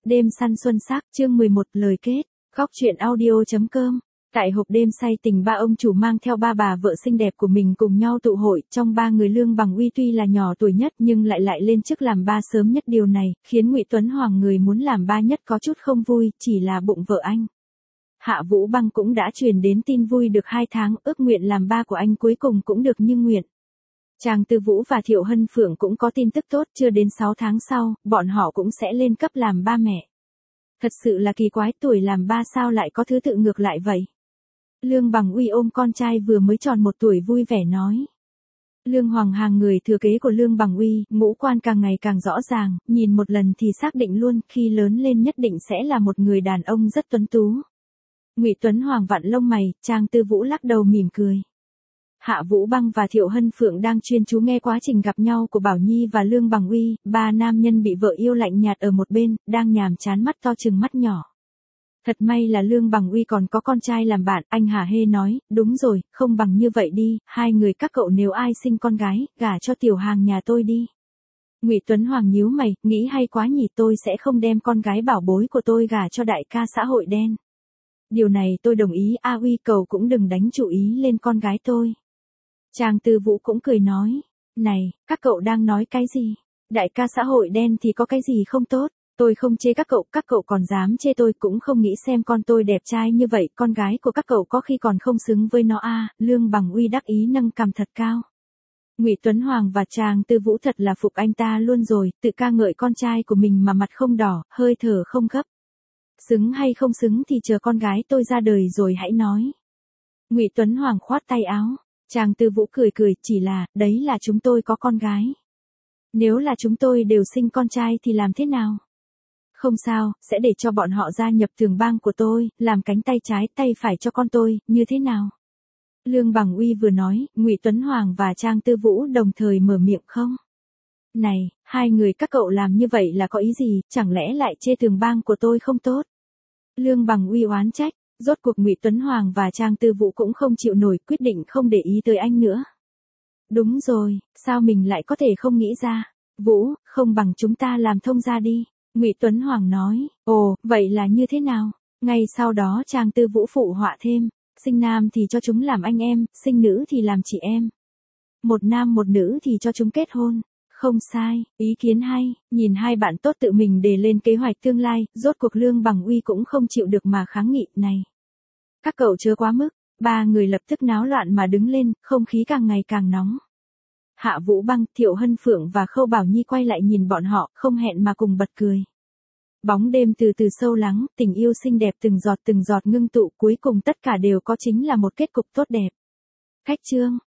Đêm săn xuân sắc, chương 11, lời kết. Góc truyện audio.com. Tại hộp đêm say tình, ba ông chủ mang theo ba bà vợ xinh đẹp của mình cùng nhau tụ hội. Trong ba người, Lương Bằng Uy tuy là nhỏ tuổi nhất nhưng lại lên chức làm ba sớm nhất. Điều này khiến Ngụy Tuấn Hoàng, người muốn làm ba nhất, có chút không vui. Chỉ là bụng vợ anh, Hạ Vũ Băng, cũng đã truyền đến tin vui. Được 2 tháng, ước nguyện làm ba của anh cuối cùng cũng được như nguyện. Trang Tư Vũ và Thiệu Hân Phượng cũng có tin tức tốt. Chưa đến 6 tháng sau, bọn họ cũng sẽ lên cấp làm ba mẹ. Thật sự là kỳ quái, tuổi làm ba sao lại có thứ tự ngược lại vậy? Lương Bằng Uy ôm con trai vừa mới tròn 1 tuổi vui vẻ nói. Lương Hoàng Hàng, người thừa kế của Lương Bằng Uy, ngũ quan càng ngày càng rõ ràng, nhìn một lần thì xác định luôn, khi lớn lên nhất định sẽ là một người đàn ông rất tuấn tú. Ngụy Tuấn Hoàng vặn lông mày, Trang Tư Vũ lắc đầu mỉm cười. Hạ Vũ Băng và Thiệu Hân Phượng đang chuyên chú nghe quá trình gặp nhau của Bảo Nhi và Lương Bằng Uy. Ba nam nhân bị vợ yêu lạnh nhạt ở một bên, đang nhàm chán mắt to trừng mắt nhỏ. Thật may là Lương Bằng Uy còn có con trai làm bạn. Anh hả hê nói, đúng rồi, không bằng như vậy đi, hai người các cậu nếu ai sinh con gái, gả cho Tiểu Hàng nhà tôi đi. Ngụy Tuấn Hoàng nhíu mày, nghĩ hay quá nhỉ, tôi sẽ không đem con gái bảo bối của tôi gả cho đại ca xã hội đen. Điều này tôi đồng ý. A Uy, cậu cũng đừng đánh chủ ý lên con gái tôi. Trang Tư Vũ cũng cười nói, này, các cậu đang nói cái gì? Đại ca xã hội đen thì có cái gì không tốt? Tôi không chê các cậu còn dám chê tôi. Cũng không nghĩ xem con tôi đẹp trai như vậy, con gái của các cậu có khi còn không xứng với nó à. Lương Bằng Uy đắc ý nâng cằm thật cao. Ngụy Tuấn Hoàng và Trang Tư Vũ thật là phục anh ta luôn rồi, tự ca ngợi con trai của mình mà mặt không đỏ, hơi thở không gấp. Xứng hay không xứng thì chờ con gái tôi ra đời rồi hãy nói. Ngụy Tuấn Hoàng khoát tay áo. Trang Tư Vũ cười, chỉ là, đấy là chúng tôi có con gái. Nếu là chúng tôi đều sinh con trai thì làm thế nào? Không sao, sẽ để cho bọn họ gia nhập thường bang của tôi, làm cánh tay trái tay phải cho con tôi, như thế nào? Lương Bằng Uy vừa nói, Ngụy Tuấn Hoàng và Trang Tư Vũ đồng thời mở miệng không? Này, hai người các cậu làm như vậy là có ý gì, chẳng lẽ lại chê thường bang của tôi không tốt? Lương Bằng Uy oán trách. Rốt cuộc Ngụy Tuấn Hoàng và Trang Tư Vũ cũng không chịu nổi, quyết định không để ý tới anh nữa. Đúng rồi, sao mình lại có thể không nghĩ ra? Vũ, không bằng chúng ta làm thông gia đi. Ngụy Tuấn Hoàng nói. Ồ, vậy là như thế nào? Ngay sau đó Trang Tư Vũ phụ họa thêm. Sinh nam thì cho chúng làm anh em, sinh nữ thì làm chị em. Một nam một nữ thì cho chúng kết hôn. Không sai, ý kiến hay. Nhìn hai bạn tốt tự mình đề lên kế hoạch tương lai, rốt cuộc Lương Bằng Uy cũng không chịu được mà kháng nghị. Này, các cậu chớ quá mức. Ba người lập tức náo loạn mà đứng lên, không khí càng ngày càng nóng. Hạ Vũ Băng, Thiệu Hân Phượng và Khâu Bảo Nhi quay lại nhìn bọn họ, không hẹn mà cùng bật cười. Bóng đêm từ từ sâu lắng, tình yêu xinh đẹp từng giọt ngưng tụ, cuối cùng tất cả đều có chính là một kết cục tốt đẹp. Khách chương.